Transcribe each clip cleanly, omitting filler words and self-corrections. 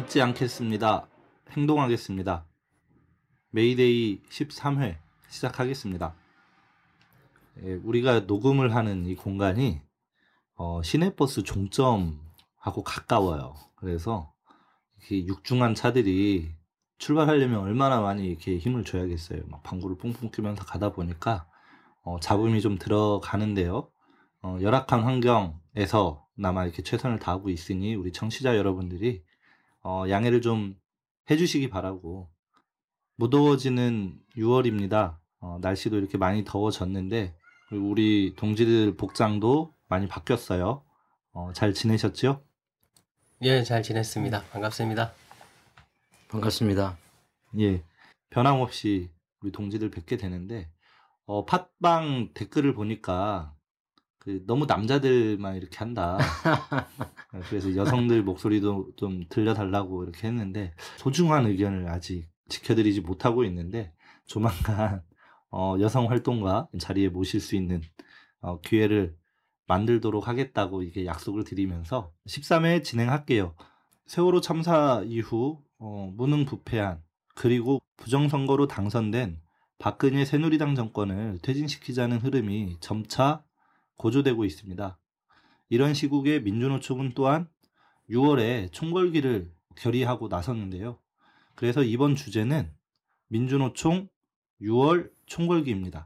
참지 않겠습니다. 행동하겠습니다. 메이데이 13회 시작하겠습니다. 우리가 녹음을 하는 이 공간이 시내버스 종점하고 가까워요. 그래서 이렇게 육중한 차들이 출발하려면 얼마나 많이 이렇게 힘을 줘야겠어요. 막 방구를 뿡뿡 끼면서 가다 보니까 잡음이 좀 들어가는데요. 열악한 환경에서 나마 이렇게 최선을 다하고 있으니 우리 청취자 여러분들이 양해를 좀 해주시기 바라고. 무더워지는 6월입니다. 날씨도 이렇게 많이 더워졌는데 그리고 우리 동지들 복장도 많이 바뀌었어요. 잘 지내셨죠? 예, 잘 지냈습니다. 반갑습니다. 반갑습니다. 예, 변함없이 우리 동지들 뵙게 되는데 팟빵 댓글을 보니까 너무 남자들만 이렇게 한다. 그래서 여성들 목소리도 좀 들려달라고 이렇게 했는데 소중한 의견을 아직 지켜드리지 못하고 있는데 조만간 여성 활동가 자리에 모실 수 있는 기회를 만들도록 하겠다고 이게 약속을 드리면서 13회 진행할게요. 세월호 참사 이후 무능부패한 그리고 부정선거로 당선된 박근혜 새누리당 정권을 퇴진시키자는 흐름이 점차 고조되고 있습니다. 이런 시국에 민주노총은 또한 6월에 총궐기를 결의하고 나섰는데요. 그래서 이번 주제는 민주노총 6월 총궐기입니다.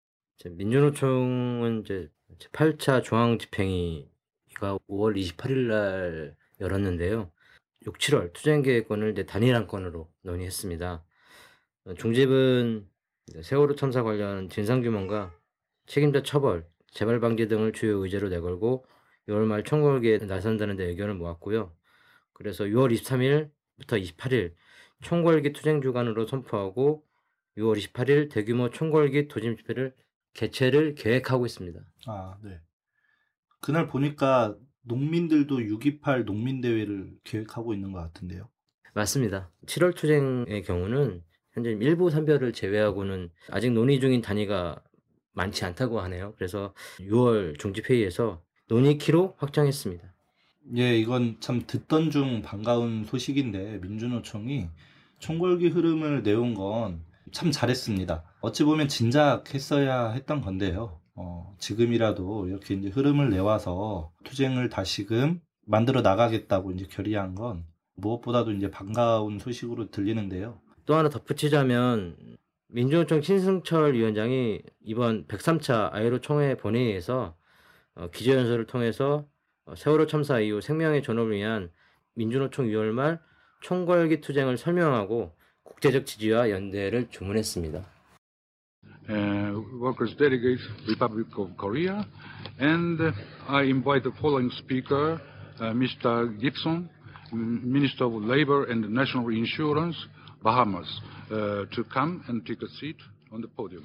민주노총은 이제 8차 중앙집행위가 5월 28일 날 열었는데요. 6, 7월 투쟁계획권을 단일한 건으로 논의했습니다. 중집은 세월호 참사 관련 진상규명과 책임자 처벌, 재발 방지 등을 주요 의제로 내걸고 6월 말 총궐기에 나선다는 데 의견을 모았고요. 그래서 6월 23일부터 28일 총궐기 투쟁 주간으로 선포하고 6월 28일 대규모 총궐기 도심 집회를 개최를 계획하고 있습니다. 아, 네. 그날 보니까 농민들도 6.28 농민대회를 계획하고 있는 것 같은데요. 맞습니다. 7월 투쟁의 경우는 현재 일부 산별을 제외하고는 아직 논의 중인 단위가 많지 않다고 하네요. 그래서 6월 중집회의에서 논의키로 확정했습니다. 예, 이건 참 듣던 중 반가운 소식인데 민주노총이 총궐기 흐름을 내온 건 참 잘했습니다. 어찌 보면 진작했어야 했던 건데요. 지금이라도 이렇게 이제 흐름을 내와서 투쟁을 다시금 만들어 나가겠다고 이제 결의한 건 무엇보다도 이제 반가운 소식으로 들리는데요. 또 하나 덧붙이자면 민주노총 신승철 위원장이 이번 103차 아이로 총회 본회의에서 기자연설을 통해서 세월호 참사 이후 생명의 존엄을 위한 민주노총 6월 말 총궐기 투쟁을 설명하고 국제적 지지와 연대를 주문했습니다. Workers Delegate, Republic of Korea, and I invite the following speaker, Mr. Gibson, Minister of Labor and National Insurance, Bahamas, to come and take a seat on the podium.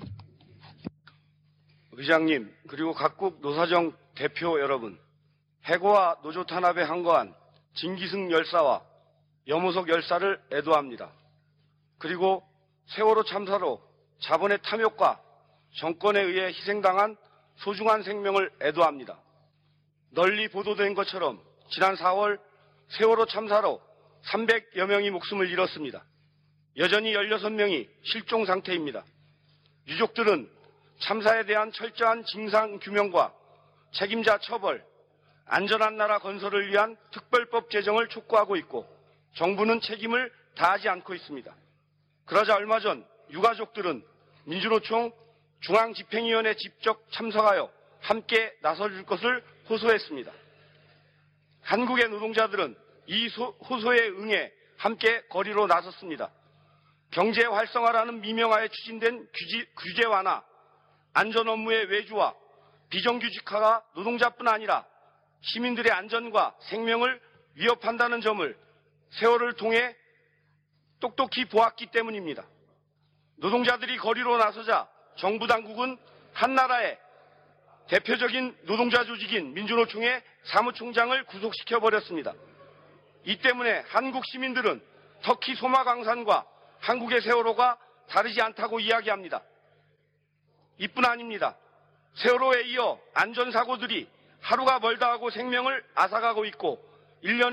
의장님, 그리고 각국 노사정 대표 여러분, 해고와 노조 탄압에 항거한 진기승 열사와 염호석 열사를 애도합니다. 그리고 세월호 참사로 자본의 탐욕과 정권에 의해 희생당한 소중한 생명을 애도합니다. 널리 보도된 것처럼 지난 4월 세월호 참사로 300여 명이 목숨을 잃었습니다. 여전히 16명이 실종 상태입니다. 유족들은 참사에 대한 철저한 진상 규명과 책임자 처벌, 안전한 나라 건설을 위한 특별법 제정을 촉구하고 있고 정부는 책임을 다하지 않고 있습니다. 그러자 얼마 전 유가족들은 민주노총 중앙집행위원회 직접 참석하여 함께 나서줄 것을 호소했습니다. 한국의 노동자들은 이 호소에 응해 함께 거리로 나섰습니다. 경제 활성화라는 미명하에 추진된 규제 완화, 안전 업무의 외주화, 비정규직화가 노동자뿐 아니라 시민들의 안전과 생명을 위협한다는 점을 세월을 통해 똑똑히 보았기 때문입니다. 노동자들이 거리로 나서자 정부 당국은 한나라의 대표적인 노동자 조직인 민주노총의 사무총장을 구속시켜버렸습니다. 이 때문에 한국 시민들은 터키 소마강산과 한국의 세월호가 다르지 않다고 이야기합니다. 이뿐 아닙니다. 세월호에 이어 안전사고들이 하루가 멀다 하고 생명을 앗아가고 있고 1년에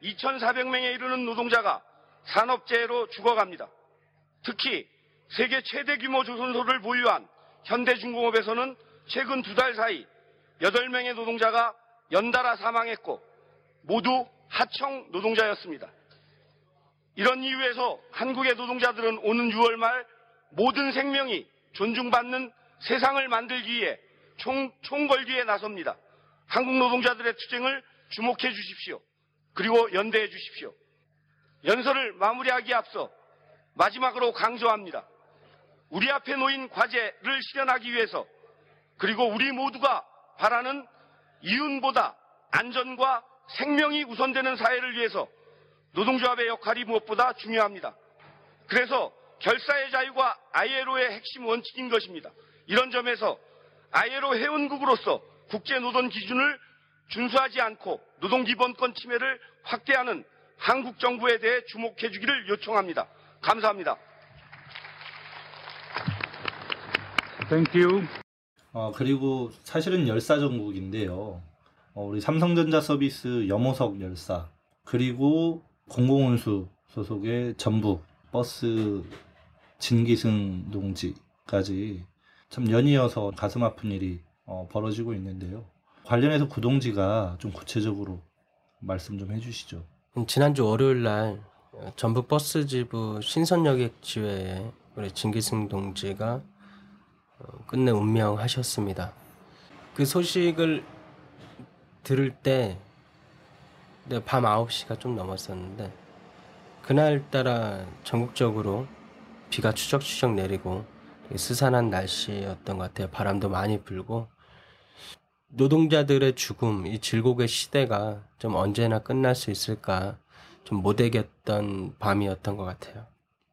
2,400명에 이르는 노동자가 산업재해로 죽어갑니다. 특히 세계 최대 규모 조선소를 보유한 현대중공업에서는 최근 2달 사이 8명의 노동자가 연달아 사망했고 모두 하청 노동자였습니다. 이런 이유에서 한국의 노동자들은 오는 6월 말 모든 생명이 존중받는 세상을 만들기 위해 총걸기에 나섭니다. 한국 노동자들의 투쟁을 주목해 주십시오. 그리고 연대해 주십시오. 연설을 마무리하기에 앞서 마지막으로 강조합니다. 우리 앞에 놓인 과제를 실현하기 위해서 그리고 우리 모두가 바라는 이윤보다 안전과 생명이 우선되는 사회를 위해서 노동조합의 역할이 무엇보다 중요합니다. 그래서 결사의 자유가 ILO의 핵심 원칙인 것입니다. 이런 점에서 ILO 회원국으로서 국제노동 기준을 준수하지 않고 노동기본권 침해를 확대하는 한국 정부에 대해 주목해 주기를 요청합니다. 감사합니다. Thank you. 그리고 사실은 열사 전국인데요. 우리 삼성전자 서비스 염호석 열사, 그리고 공공운수 소속의 전북 버스 진기승 동지까지 참 연이어서 가슴 아픈 일이 벌어지고 있는데요. 관련해서 그 동지가 좀 구체적으로 말씀 좀 해주시죠. 지난주 월요일 날 전북 버스 지부 신선여객 지회에 우리 진기승 동지가 끝내 운명하셨습니다. 그 소식을 들을 때 밤 9시가 좀 넘었었는데 그날따라 전국적으로 비가 추적추적 내리고 스산한 날씨였던 것 같아요. 바람도 많이 불고 노동자들의 죽음, 이 질곡의 시대가 좀 언제나 끝날 수 있을까 좀 못되겠던 밤이었던 것 같아요.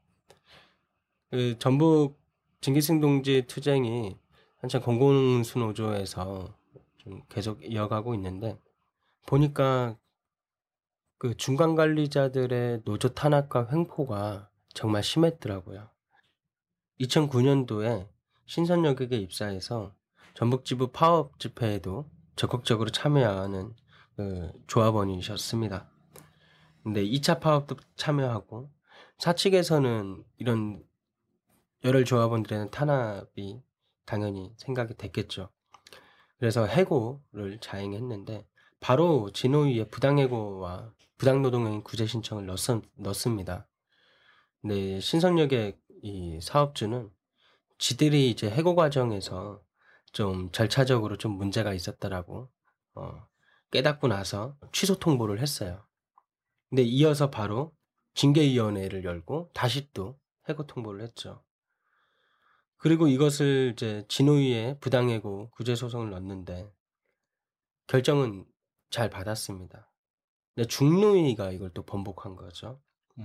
그 전북 진기승 동지 투쟁이 한참 공공운수 노조에서 좀 계속 이어가고 있는데 보니까 그 중간 관리자들의 노조 탄압과 횡포가 정말 심했더라고요. 2009년도에 신선여객에 입사해서 전북지부 파업 집회에도 적극적으로 참여하는 그 조합원이셨습니다. 근데 2차 파업도 참여하고 사측에서는 이런 열혈 조합원들에는 탄압이 당연히 생각이 됐겠죠. 그래서 해고를 자행했는데 바로 진호위에 부당해고와 부당노동행위 구제 신청을 넣습니다. 근데 신선여객 이 사업주는 지들이 이제 해고 과정에서 좀 절차적으로 좀 문제가 있었다라고 깨닫고 나서 취소 통보를 했어요. 근데 이어서 바로 징계위원회를 열고 다시 또 해고 통보를 했죠. 그리고 이것을 이제 진호위에 부당해고 구제 소송을 넣었는데 결정은 잘 받았습니다. 근데 중노위가 이걸 또 번복한 거죠.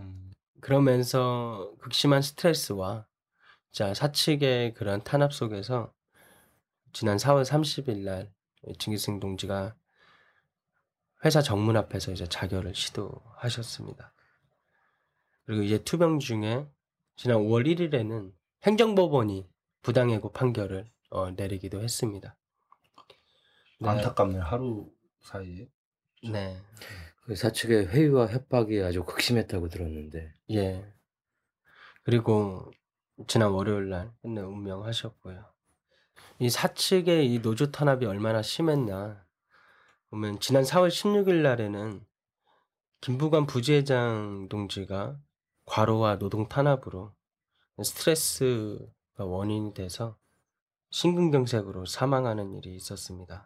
그러면서 극심한 스트레스와 사측의 그런 탄압 속에서 지난 4월 30일 날 진기승 동지가 회사 정문 앞에서 이제 자결을 시도하셨습니다. 그리고 이제 투병 중에 지난 5월 1일에는 행정법원이 부당해고 판결을 내리기도 했습니다. 네. 안타깝네요. 하루 사이에. 네. 그 사측의 회유와 협박이 아주 극심했다고 들었는데. 예. 그리고 지난 월요일 날 끝내 운명하셨고요. 이 사측의 이 노조 탄압이 얼마나 심했나 보면 지난 4월 16일 날에는 김부관 부지회장 동지가 과로와 노동 탄압으로 스트레스가 원인이 돼서 심근경색으로 사망하는 일이 있었습니다.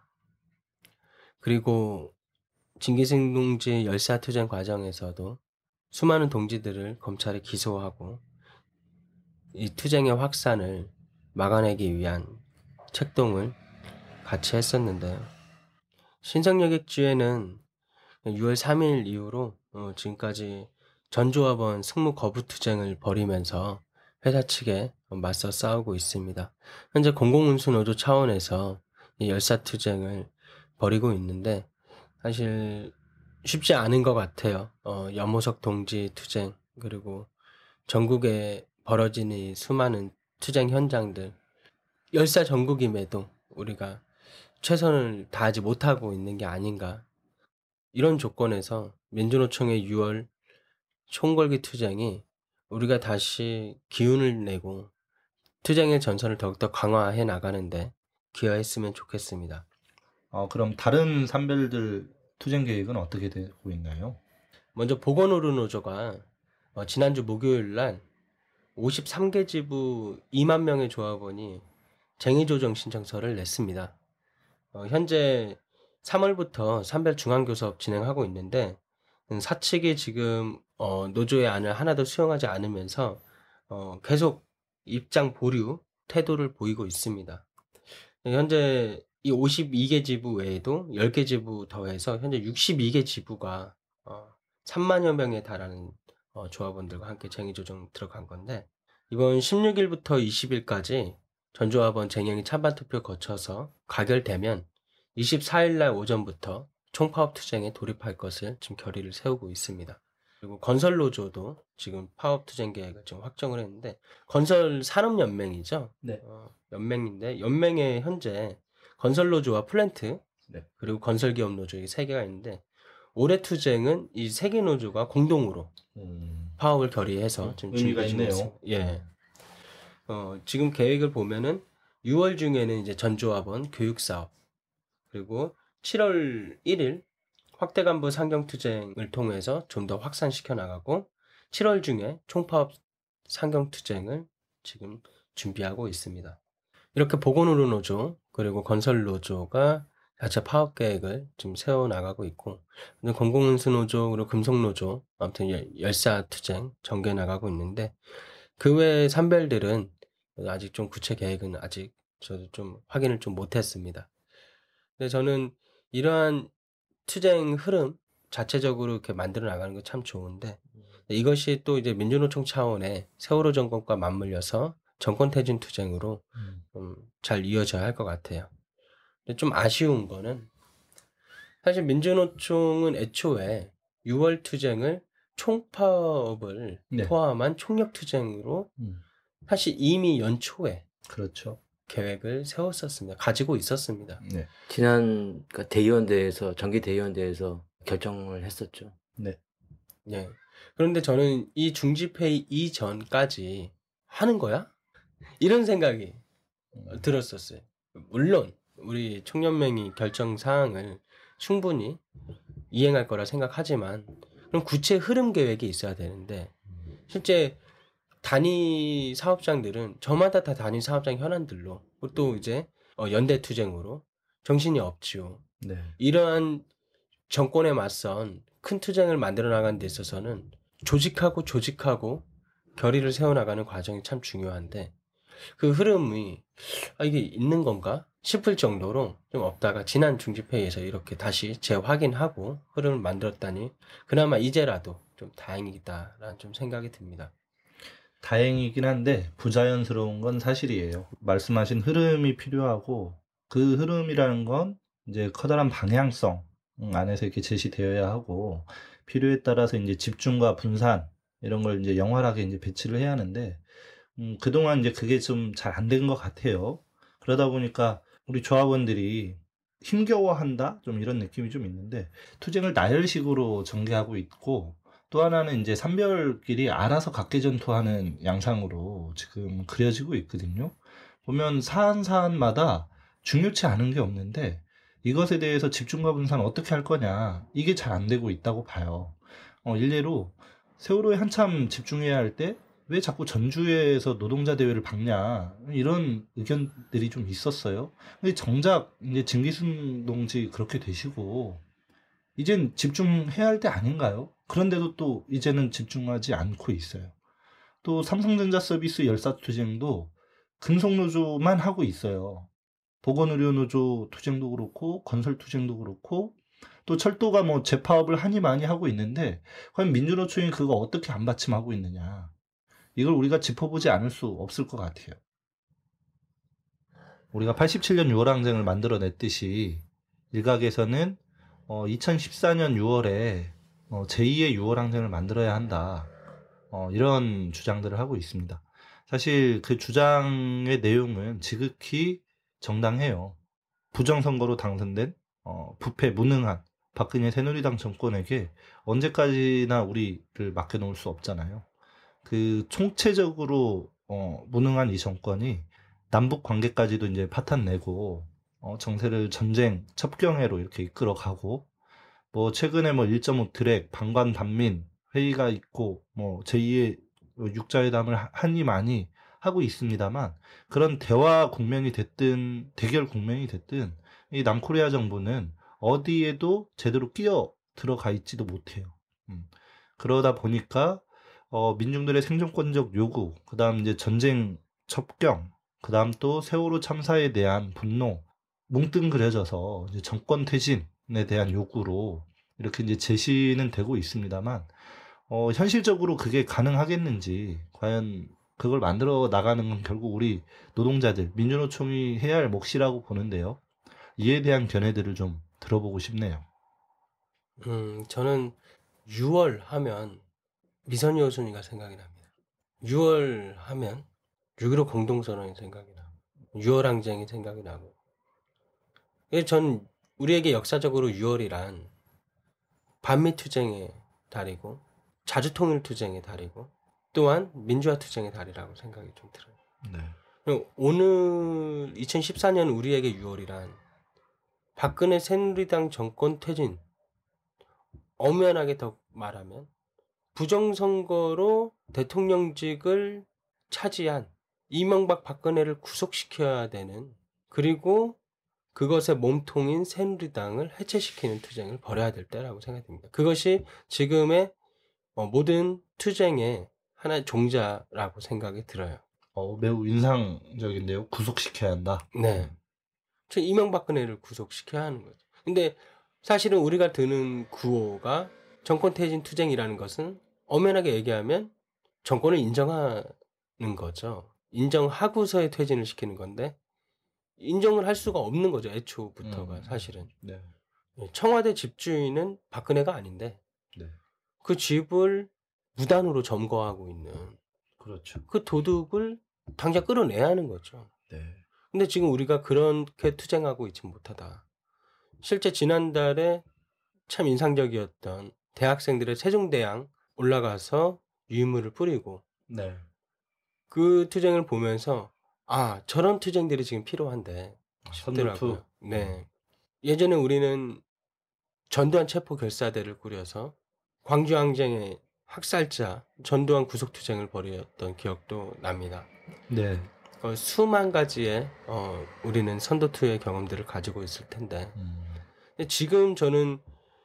그리고 진기승 동지 열사 투쟁 과정에서도 수많은 동지들을 검찰에 기소하고 이 투쟁의 확산을 막아내기 위한 책동을 같이 했었는데요. 신성여객주에는 6월 3일 이후로 지금까지 전조합원 승무 거부 투쟁을 벌이면서 회사 측에 맞서 싸우고 있습니다. 현재 공공운수 노조 차원에서 이 열사 투쟁을 벌이고 있는데 사실 쉽지 않은 것 같아요. 염호석 동지 투쟁 그리고 전국에 벌어진 이 수많은 투쟁 현장들 열사 전국임에도 우리가 최선을 다하지 못하고 있는 게 아닌가 이런 조건에서 민주노총의 6월 총궐기 투쟁이 우리가 다시 기운을 내고 투쟁의 전선을 더욱더 강화해 나가는데 기여했으면 좋겠습니다. 그럼 다른 산별들 투쟁 계획은 어떻게 되고 있나요? 먼저 보건의료노조가 지난주 목요일 날 53개 지부 2만 명의 조합원이 쟁의조정 신청서를 냈습니다. 현재 3월부터 산별 중앙교섭 진행하고 있는데 사측이 지금 노조의 안을 하나도 수용하지 않으면서 계속 입장 보류 태도를 보이고 있습니다. 현재 이 52개 지부 외에도 10개 지부 더해서 현재 62개 지부가 3만여 명에 달하는 조합원들과 함께 쟁의조정 들어간 건데 이번 16일부터 20일까지 전조합원 쟁행이 찬반투표 거쳐서 가결되면 24일 날 오전부터 총파업 투쟁에 돌입할 것을 지금 결의를 세우고 있습니다. 그리고 건설노조도 지금 파업 투쟁 계획을 지금 확정을 했는데 건설산업연맹이죠. 네. 연맹인데 연맹에 현재 건설노조와 플랜트 네. 그리고 건설기업노조 이 3개가 있는데 올해 투쟁은 이 3개 노조가 공동으로 파업을 결의해서 지금 의미가 준비 중에 있네요. 있습니다. 예. 지금 계획을 보면은 6월 중에는 이제 전조합원 교육사업 그리고 7월 1일 확대 간부 상경투쟁을 통해서 좀 더 확산시켜 나가고 7월 중에 총파업 상경투쟁을 지금 준비하고 있습니다. 이렇게 보건의료노조 그리고 건설노조가 자체 파업 계획을 지금 세워나가고 있고 공공운수노조 그리고 금속노조 아무튼 열사투쟁 전개 나가고 있는데 그 외 산별들은 아직 좀 구체 계획은 아직 저도 좀 확인을 좀 못했습니다. 근데 저는 이러한 투쟁 흐름 자체적으로 이렇게 만들어 나가는 거 참 좋은데 이것이 또 이제 민주노총 차원의 세월호 정권과 맞물려서 정권 퇴진 투쟁으로 잘 이어져야 할 것 같아요. 근데 좀 아쉬운 거는 사실 민주노총은 애초에 6월 투쟁을 총파업을 네. 포함한 총력 투쟁으로 사실 이미 연초에 그렇죠. 계획을 세웠었습니다. 가지고 있었습니다. 네. 지난 대의원대회에서 정기 대의원대회에서 결정을 했었죠. 네. 예. 그런데 저는 이 중집회 이전까지 하는 거야? 이런 생각이 들었었어요. 물론 우리 총연맹이 결정 사항을 충분히 이행할 거라 생각하지만 그럼 구체 흐름 계획이 있어야 되는데 실제 단위 사업장들은 저마다 다 단위 사업장 현안들로 또 이제 연대 투쟁으로 정신이 없지요. 네. 이러한 정권에 맞선 큰 투쟁을 만들어 나가는 데 있어서는 조직하고 결의를 세워나가는 과정이 참 중요한데 그 흐름이 이게 있는 건가 싶을 정도로 좀 없다가 지난 중집회의에서 이렇게 다시 재확인하고 흐름을 만들었다니 그나마 이제라도 좀 다행이다라는 좀 생각이 듭니다. 다행이긴 한데 부자연스러운 건 사실이에요. 말씀하신 흐름이 필요하고 그 흐름이라는 건 이제 커다란 방향성 안에서 이렇게 제시되어야 하고 필요에 따라서 이제 집중과 분산 이런 걸 이제 영활하게 이제 배치를 해야 하는데 그동안 이제 그게 좀 잘 안 된 것 같아요. 그러다 보니까 우리 조합원들이 힘겨워한다 좀 이런 느낌이 좀 있는데 투쟁을 나열식으로 전개하고 있고 또 하나는 이제 산별끼리 알아서 각계전투하는 양상으로 지금 그려지고 있거든요. 보면 사안마다 중요치 않은 게 없는데 이것에 대해서 집중과 분산 어떻게 할 거냐 이게 잘 안 되고 있다고 봐요. 일례로 세월호에 한참 집중해야 할 때 왜 자꾸 전주에서 노동자 대회를 박냐 이런 의견들이 좀 있었어요. 근데 정작 이제 진기순 동지 그렇게 되시고 이젠 집중해야 할 때 아닌가요? 그런데도 또 이제는 집중하지 않고 있어요. 또 삼성전자 서비스 열사투쟁도 금속노조만 하고 있어요. 보건의료노조 투쟁도 그렇고 건설투쟁도 그렇고 또 철도가 뭐 재파업을 하니 많이 하고 있는데 과연 민주노총이 그거 어떻게 안 받침하고 있느냐 이걸 우리가 짚어보지 않을 수 없을 것 같아요. 우리가 87년 6월 항쟁을 만들어냈듯이 일각에서는 2014년 6월에 제2의 6월 항쟁을 만들어야 한다. 이런 주장들을 하고 있습니다. 사실 그 주장의 내용은 지극히 정당해요. 부정선거로 당선된 부패 무능한 박근혜 새누리당 정권에게 언제까지나 우리를 맡겨놓을 수 없잖아요. 그 총체적으로 무능한 이 정권이 남북 관계까지도 이제 파탄내고 정세를 전쟁 첩경회로 이렇게 이끌어가고 뭐 최근에 뭐 1.5 드랙 방관 반민 회의가 있고 뭐 제2의 육자회담을 하니 많이 하고 있습니다만 그런 대화 국면이 됐든 대결 국면이 됐든 이 남코리아 정부는 어디에도 제대로 끼어 들어가 있지도 못해요. 그러다 보니까 민중들의 생존권적 요구, 그다음 이제 전쟁 첩경, 그다음 또 세월호 참사에 대한 분노 뭉뚱그려져서 이제 정권 퇴진에 대한 요구로 이렇게 이제 제시는 되고 있습니다만 현실적으로 그게 가능하겠는지, 과연 그걸 만들어 나가는 건 결국 우리 노동자들, 민주노총이 해야 할 몫이라고 보는데요. 이에 대한 견해들을 좀 들어보고 싶네요. 저는 6월 하면 미선이 여순이가 생각이 납니다. 6월 하면 6.15 공동선언이 생각이 나고 6월 항쟁이 생각이 나고, 전 우리에게 역사적으로 6월이란 반미투쟁의 달이고 자주통일투쟁의 달이고 또한 민주화투쟁의 달이라고 생각이 좀 들어요. 네. 오늘 2014년 우리에게 6월이란 박근혜 새누리당 정권 퇴진, 엄연하게 더 말하면 부정선거로 대통령직을 차지한 이명박 박근혜를 구속시켜야 되는, 그리고 그것의 몸통인 새누리당을 해체시키는 투쟁을 벌여야 될 때라고 생각됩니다. 그것이 지금의 모든 투쟁의 하나의 종자라고 생각이 들어요. 매우 인상적인데요. 구속시켜야 한다. 네. 이명박근혜를 구속시켜야 하는 거죠. 근데 사실은 우리가 드는 구호가 정권 퇴진 투쟁이라는 것은 엄연하게 얘기하면 정권을 인정하는 거죠. 인정하고서의 퇴진을 시키는 건데 인정을 할 수가 없는 거죠. 애초부터가 사실은. 네. 청와대 집주인은 박근혜가 아닌데 네. 그 집을 무단으로 점거하고 있는 그렇죠. 그 도둑을 당장 끌어내야 하는 거죠. 네. 근데 지금 우리가 그렇게 투쟁하고 있지 못하다. 실제 지난달에 참 인상적이었던 대학생들의 세종대왕 올라가서 유인물을 뿌리고 네. 그 투쟁을 보면서 저런 투쟁들이 지금 필요한데 싶더라고요. 네. 예전에 우리는 전두환 체포결사대를 꾸려서 광주항쟁의 학살자 전두환 구속투쟁을 벌였던 기억도 납니다. 네. 수만 가지의 우리는 선도투의 경험들을 가지고 있을 텐데 근데 지금 저는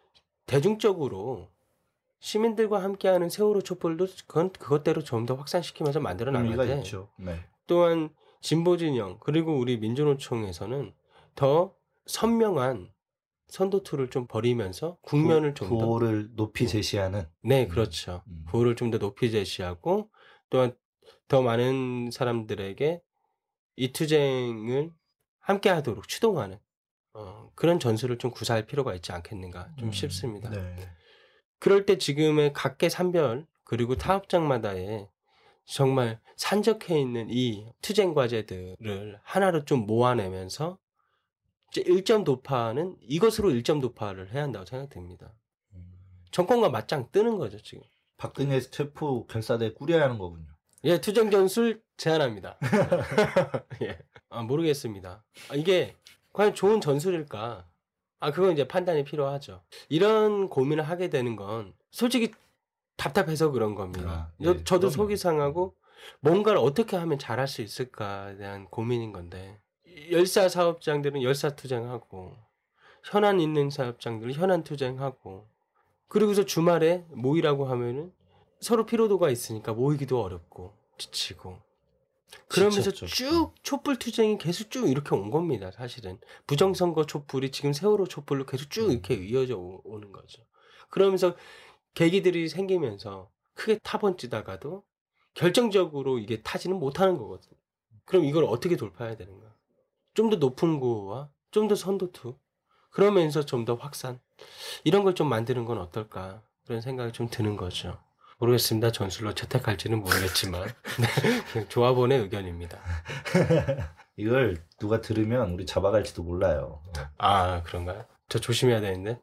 대중적으로 시민들과 함께하는 세월호 촛불도 그것대로 좀 더 확산시키면서 만들어 나가는데 있죠. 네. 또한 진보진영 그리고 우리 민주노총에서는 더 선명한 선도투를 좀 벌이면서 국면을 좀 더 구호를 높이 제시하는. 네, 그렇죠. 구호를 좀 더 높이 제시하고 또한 더 많은 사람들에게 이 투쟁을 함께하도록 추동하는 그런 전술을 좀 구사할 필요가 있지 않겠는가 좀 싶습니다. 네. 그럴 때 지금의 각계 산별 그리고 타업장마다의 정말 산적해 있는 이 투쟁 과제들을 하나로 좀 모아내면서 이제 1점 도파는 이것으로 1점 도파를 해야 한다고 생각됩니다. 정권과 맞짱 뜨는 거죠 지금. 박근혜 체포 결사대 꾸려야 하는 거군요. 예, 투쟁 전술 제안합니다. 예. 모르겠습니다. 이게 과연 좋은 전술일까? 그건 이제 판단이 필요하죠. 이런 고민을 하게 되는 건 솔직히 답답해서 그런 겁니다. 네, 저도 그럼요. 속이 상하고 뭔가를 어떻게 하면 잘할 수 있을까에 대한 고민인 건데 열사 사업장들은 열사 투쟁하고 현안 있는 사업장들은 현안 투쟁하고 그리고서 주말에 모이라고 하면은 서로 피로도가 있으니까 모이기도 어렵고 지치고 그러면서 지쳤죠. 쭉 촛불 투쟁이 계속 쭉 이렇게 온 겁니다. 사실은 부정선거 촛불이 지금 세월호 촛불로 계속 쭉 이렇게 이어져 오는 거죠. 그러면서 계기들이 생기면서 크게 타번지다가도 결정적으로 이게 타지는 못하는 거거든요. 그럼 이걸 어떻게 돌파해야 되는가? 좀 더 높은 구호와 좀 더 선도투 그러면서 좀 더 확산 이런 걸 좀 만드는 건 어떨까 그런 생각이 좀 드는 거죠. 모르겠습니다. 전술로 채택할지는 모르겠지만 네, 조합원의 의견입니다. 이걸 누가 들으면 우리 잡아갈지도 몰라요. 그런가요? 저 조심해야 되는데.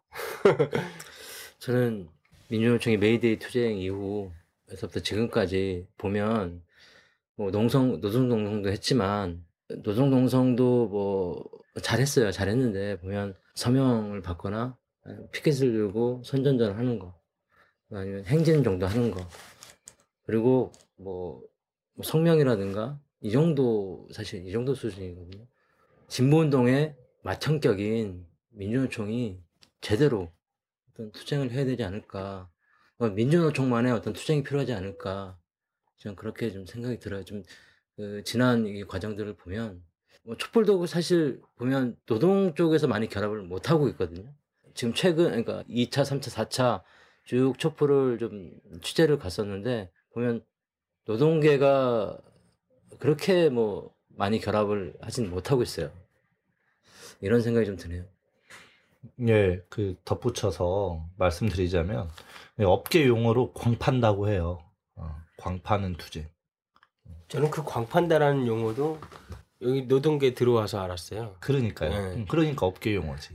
저는 민주노총이 메이데이 투쟁 이후에서부터 지금까지 보면 뭐 노동농성도 했지만 노동농성도 뭐 잘했어요. 잘했는데 보면 서명을 받거나 피켓을 들고 선전전을 하는 거 아니면 행진 정도 하는 거 그리고 뭐 성명이라든가 이 정도 사실 이 정도 수준이거든요. 진보운동의 맏형격인 민주노총이 제대로 어떤 투쟁을 해야 되지 않을까. 민주노총만의 어떤 투쟁이 필요하지 않을까. 저는 그렇게 좀 생각이 들어요. 좀 지난 이 과정들을 보면 촛불도 사실 보면 노동 쪽에서 많이 결합을 못 하고 있거든요. 지금 최근 그러니까 2차, 3차, 4차 쭉 촛불을 좀 취재를 갔었는데 보면 노동계가 그렇게 뭐 많이 결합을 하진 못하고 있어요. 이런 생각이 좀 드네요. 예, 그 덧붙여서 말씀드리자면 업계 용어로 광판다고 해요. 광파는 투쟁. 저는 그 광판다라는 용어도 여기 노동계 들어와서 알았어요. 그러니까요. 네. 그러니까 업계 용어지.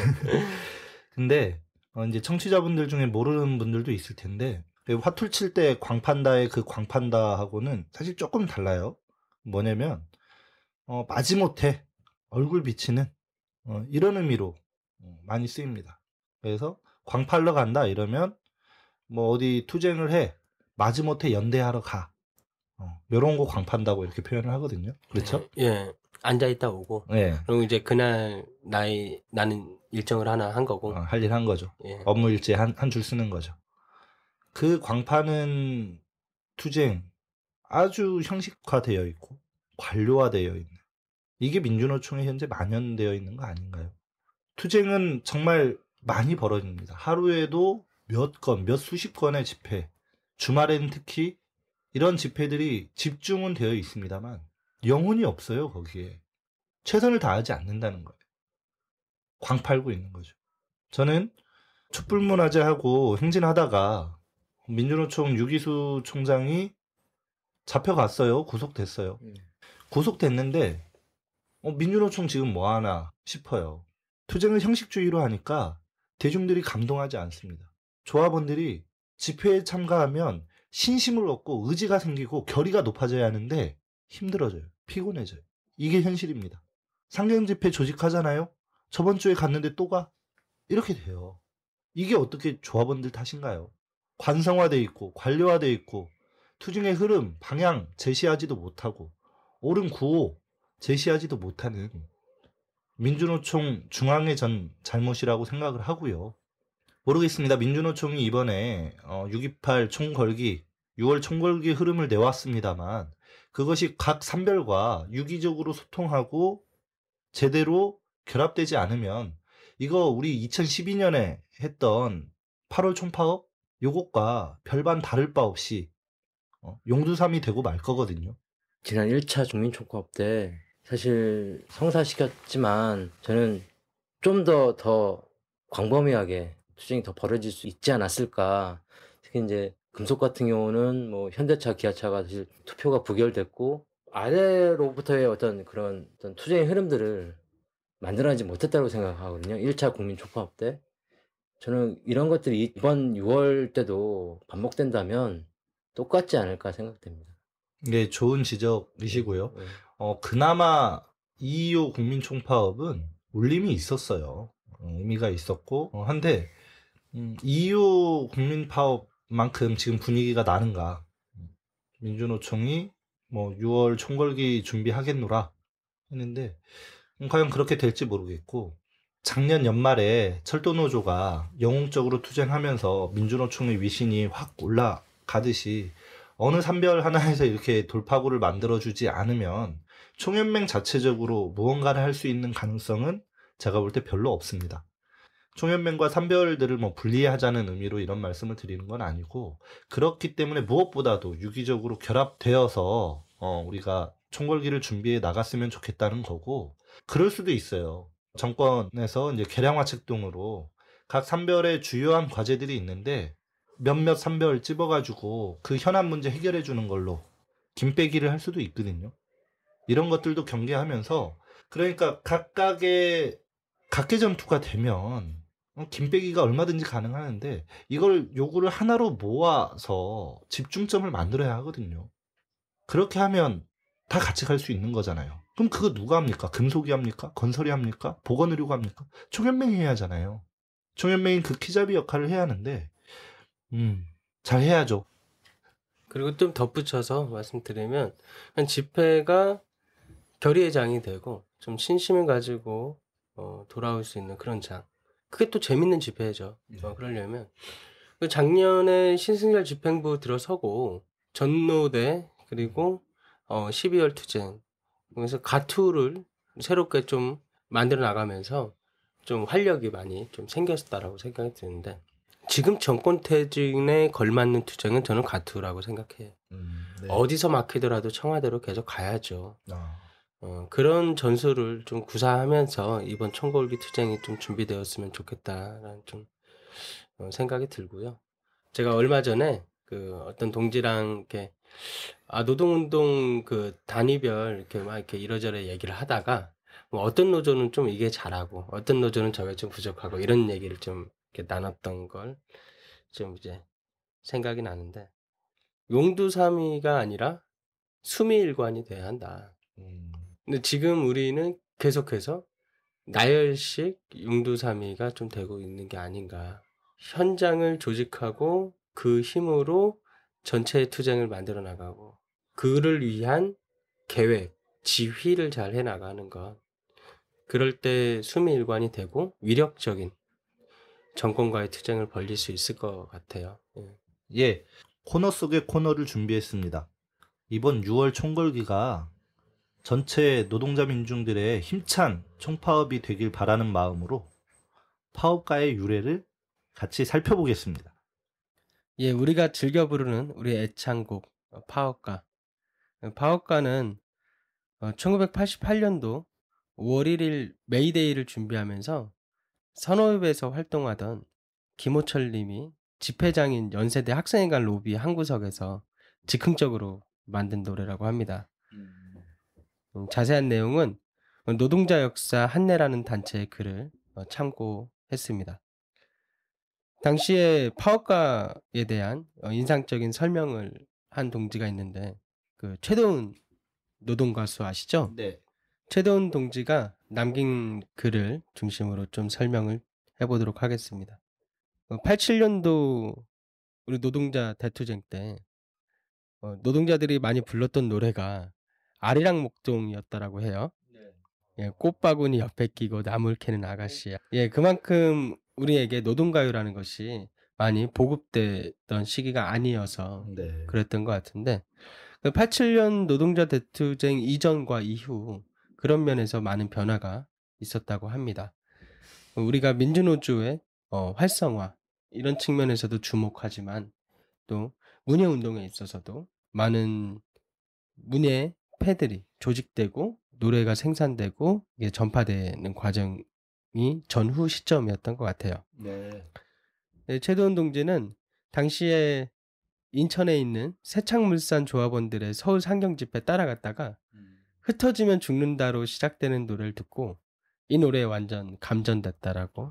근데 이제 청취자분들 중에 모르는 분들도 있을 텐데 화투 칠 때 광판다의 그 광판다하고는 사실 조금 달라요. 뭐냐면 마지못해 얼굴 비치는 이런 의미로 많이 쓰입니다. 그래서 광팔러 간다 이러면 뭐 어디 투쟁을 해 마지못해 연대하러 가 이런 거 광판다고 이렇게 표현을 하거든요. 그렇죠? 예, 앉아 있다 오고. 네. 그리고 이제 그날 나는 일정을 하나 한 거고. 할 일 한 거죠. 예. 업무 일지 한 줄 쓰는 거죠. 그 광파는 투쟁 아주 형식화되어 있고 관료화되어 있는 이게 민주노총에 현재 만연되어 있는 거 아닌가요? 투쟁은 정말 많이 벌어집니다. 하루에도 몇 건, 몇 수십 건의 집회, 주말에는 특히 이런 집회들이 집중은 되어 있습니다만 영혼이 없어요. 거기에 최선을 다하지 않는다는 거예요. 광팔고 있는 거죠. 저는 촛불문화제하고 행진하다가 민주노총 유기수 총장이 잡혀갔어요. 구속됐어요. 구속됐는데 민주노총 지금 뭐하나 싶어요. 투쟁을 형식주의로 하니까 대중들이 감동하지 않습니다. 조합원들이 집회에 참가하면 신심을 얻고 의지가 생기고 결의가 높아져야 하는데 힘들어져요. 피곤해져요. 이게 현실입니다. 상경집회 조직하잖아요. 저번 주에 갔는데 또 가? 이렇게 돼요. 이게 어떻게 조합원들 탓인가요? 관성화돼 있고 관료화돼 있고 투쟁의 흐름, 방향 제시하지도 못하고 옳은 구호 제시하지도 못하는 민주노총 중앙의 전 잘못이라고 생각을 하고요. 모르겠습니다. 민주노총이 이번에 6.28 총궐기 6월 총궐기 흐름을 내왔습니다만 그것이 각 산별과 유기적으로 소통하고 제대로 결합되지 않으면 이거 우리 2012년에 했던 8월 총파업 요것과 별반 다를 바 없이 용두삼이 되고 말 거거든요. 지난 1차 국민총파업 때 사실 성사시켰지만 저는 좀 더 광범위하게 투쟁이 더 벌어질 수 있지 않았을까. 특히 이제 금속 같은 경우는 뭐 현대차, 기아차가 사실 투표가 부결됐고 아래로부터의 어떤 그런 투쟁의 흐름들을 만들어내지 못했다고 생각하거든요. 1차 국민총파업 때. 저는 이런 것들이 이번 6월 때도 반복된다면 똑같지 않을까 생각됩니다. 네, 좋은 지적이시고요. 그나마 2.25 국민총파업은 울림이 있었어요. 의미가 있었고 한데 2.25 국민파업만큼 지금 분위기가 나는가. 민주노총이 뭐 6월 총궐기 준비하겠노라 했는데 과연 그렇게 될지 모르겠고 작년 연말에 철도노조가 영웅적으로 투쟁하면서 민주노총의 위신이 확 올라가듯이 어느 산별 하나에서 이렇게 돌파구를 만들어주지 않으면 총연맹 자체적으로 무언가를 할 수 있는 가능성은 제가 볼 때 별로 없습니다. 총연맹과 산별들을 뭐 분리하자는 의미로 이런 말씀을 드리는 건 아니고 그렇기 때문에 무엇보다도 유기적으로 결합되어서 우리가 총궐기를 준비해 나갔으면 좋겠다는 거고 그럴 수도 있어요. 정권에서 이제 계량화책 등으로 각 산별의 주요한 과제들이 있는데 몇몇 산별 찝어가지고 그 현안 문제 해결해 주는 걸로 김빼기를 할 수도 있거든요. 이런 것들도 경계하면서 그러니까 각각의 각계 전투가 되면 김빼기가 얼마든지 가능하는데 이걸 요구를 하나로 모아서 집중점을 만들어야 하거든요. 그렇게 하면 다 같이 갈 수 있는 거잖아요. 그럼 그거 누가 합니까? 금속이 합니까? 건설이 합니까? 보건의료가 합니까? 총연맹이 해야 하잖아요. 총연맹이 그 키잡이 역할을 해야 하는데 잘 해야죠. 그리고 좀 덧붙여서 말씀드리면 한 집회가 결의의 장이 되고 좀 신심을 가지고 돌아올 수 있는 그런 장. 그게 또 재밌는 집회죠. 그러려면 작년에 신승열 집행부 들어서고 전노대 그리고 12월 투쟁 그래서 가투를 새롭게 좀 만들어 나가면서 좀 활력이 많이 좀 생겼다라고 생각이 드는데 지금 정권 퇴진에 걸맞는 투쟁은 저는 가투라고 생각해요. 네. 어디서 막히더라도 청와대로 계속 가야죠. 아, 그런 전술을 좀 구사하면서 이번 총궐기 투쟁이 좀 준비되었으면 좋겠다라는 좀 생각이 들고요. 제가 얼마 전에 그 어떤 동지랑 이렇게 노동운동 그 단위별 이렇게 막 이렇게 이러저러 얘기를 하다가 뭐 어떤 노조는 좀 이게 잘하고 어떤 노조는 저게 좀 부족하고 이런 얘기를 좀 이렇게 나눴던 걸 좀 이제 생각이 나는데 용두사미가 아니라 수미일관이 돼야 한다. 근데 지금 우리는 계속해서 나열식 용두사미가 좀 되고 있는 게 아닌가. 현장을 조직하고 그 힘으로 전체의 투쟁을 만들어 나가고 그를 위한 계획, 지휘를 잘 해나가는 것. 그럴 때 수미일관이 되고 위력적인 정권과의 투쟁을 벌릴 수 있을 것 같아요. 예, 코너 속의 코너를 준비했습니다. 이번 6월 총궐기가 전체 노동자 민중들의 힘찬 총파업이 되길 바라는 마음으로 파업가의 유래를 같이 살펴보겠습니다. 예, 우리가 즐겨 부르는 우리 애창곡 파업가. 파업가는 1988년도 5월 1일 메이데이를 준비하면서 선호읍에서 활동하던 김호철 님이 집회장인 연세대 학생회관 로비 한 구석에서 즉흥적으로 만든 노래라고 합니다. 자세한 내용은 노동자 역사 한내라는 단체의 글을 참고했습니다. 당시에 파업가에 대한 인상적인 설명을 한 동지가 있는데 그 최도훈 노동가수 아시죠? 네. 최도훈 동지가 남긴 글을 중심으로 좀 설명을 해보도록 하겠습니다. 87년도 우리 노동자 대투쟁 때 노동자들이 많이 불렀던 노래가 아리랑 목동이었다라고 해요. 예, 꽃바구니 옆에 끼고 나물 캐는 아가씨야. 예, 그만큼 우리에게 노동가요라는 것이 많이 보급됐던 시기가 아니어서 네. 그랬던 것 같은데 87년 노동자 대투쟁 이전과 이후 그런 면에서 많은 변화가 있었다고 합니다. 우리가 민주노조의 활성화 이런 측면에서도 주목하지만 또 문예운동에 있어서도 많은 문예패들이 조직되고 노래가 생산되고 이게 전파되는 과정이 전후 시점이었던 것 같아요. 네. 네, 최도훈 동지는 당시에 인천에 있는 세창물산 조합원들의 서울 상경 집회 따라갔다가 흩어지면 죽는다로 시작되는 노래를 듣고 이 노래에 완전 감전됐다라고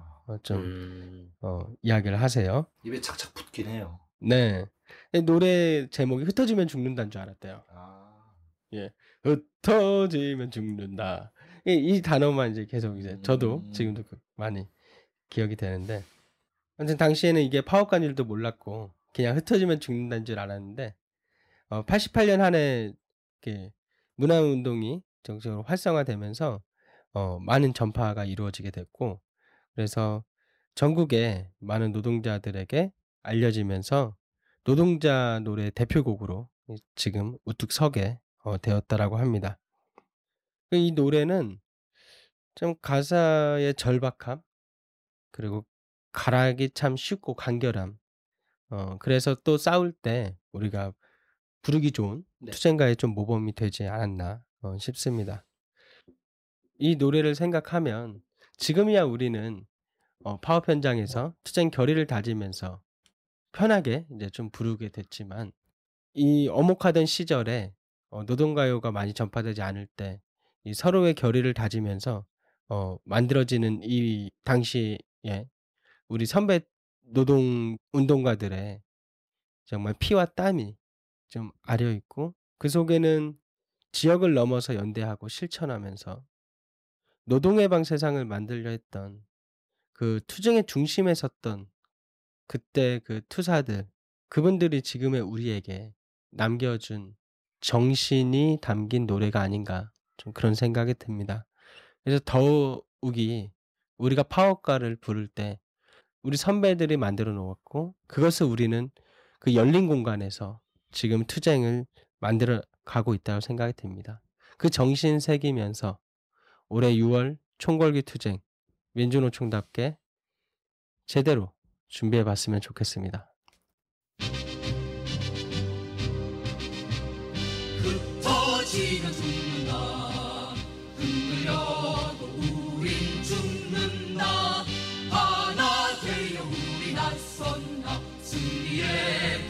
이야기를 하세요. 입에 착착 붙긴 해요. 네. 노래 제목이 흩어지면 죽는다인 줄 알았대요. 예. 흩어지면 죽는다. 이 단어만 이제 계속 이제 저도 지금도 많이 기억이 되는데 아무튼 당시에는 이게 파업가인 줄도 몰랐고 그냥 흩어지면 죽는다는 줄 알았는데 88년 한 해 문화운동이 정식으로 활성화되면서 많은 전파가 이루어지게 됐고 그래서 전국의 많은 노동자들에게 알려지면서 노동자 노래 대표곡으로 지금 우뚝 서게 되었다라고 합니다. 이 노래는 좀 가사의 절박함 그리고 가락이 참 쉽고 간결함 그래서 또 싸울 때 우리가 부르기 좋은 투쟁가의 좀 모범이 되지 않았나 싶습니다. 이 노래를 생각하면 지금이야 우리는 파업 현장에서 투쟁 결의를 다지면서 편하게 이제 좀 부르게 됐지만 이 엄혹하던 시절에 노동가요가 많이 전파되지 않을 때 이 서로의 결의를 다지면서 만들어지는 이 당시에 우리 선배 노동 운동가들의 정말 피와 땀이 좀 아려 있고, 그 속에는 지역을 넘어서 연대하고 실천하면서 노동해방 세상을 만들려 했던 그 투쟁의 중심에 섰던 그때 그 투사들, 그분들이 지금의 우리에게 남겨준 정신이 담긴 노래가 아닌가, 좀 그런 생각이 듭니다. 그래서 더욱이 우리가 파워가를 부를 때 우리 선배들이 만들어 놓았고, 그것을 우리는 그 열린 공간에서 지금 투쟁을 만들어 가고 있다고 생각이 듭니다. 그 정신 새기면서 올해 6월 총궐기 투쟁 민주노총답게 제대로 준비해 봤으면 좋겠습니다. 흩어지면 죽는다. 흔들려도 우린 죽는다. 하나 되어 우리 나선다. 승리의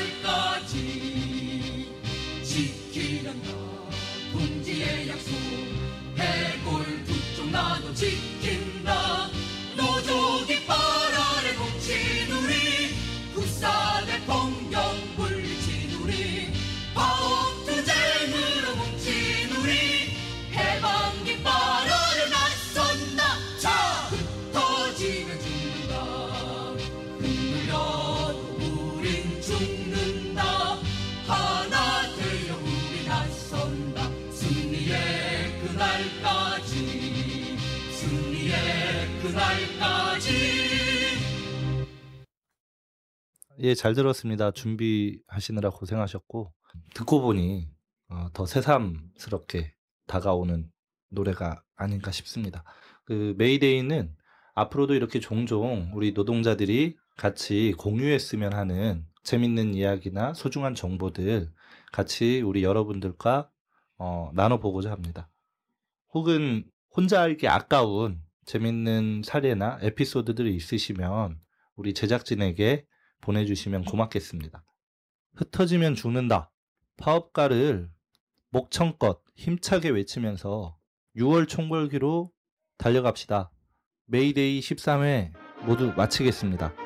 그날까지 지키련다. 동지의 약속 해골 두 쪽 나눠 지킨다. 노조 깃발 아래 뭉친 우리, 국산의 폭력 물리친 우리, 파업 투쟁으로 뭉친 우리, 해방 깃발 아래 나선다. 자, 흩어지면 죽는다. 흔들려도 우린 죽는다. 하나 되어 우리 나선다. 승리의 그날까지, 승리의 그날까지. 예, 잘 들었습니다. 준비하시느라 고생하셨고, 듣고 보니 더 새삼스럽게 다가오는 노래가 아닌가 싶습니다. 그 메이데이는 앞으로도 이렇게 종종 우리 노동자들이 같이 공유했으면 하는 재밌는 이야기나 소중한 정보들 같이 우리 여러분들과 나눠보고자 합니다. 혹은 혼자 알기 아까운 재밌는 사례나 에피소드들이 있으시면 우리 제작진에게 보내주시면 고맙겠습니다. 흩어지면 죽는다. 파업가를 목청껏 힘차게 외치면서 6월 총궐기로 달려갑시다. 메이데이 13회 모두 마치겠습니다.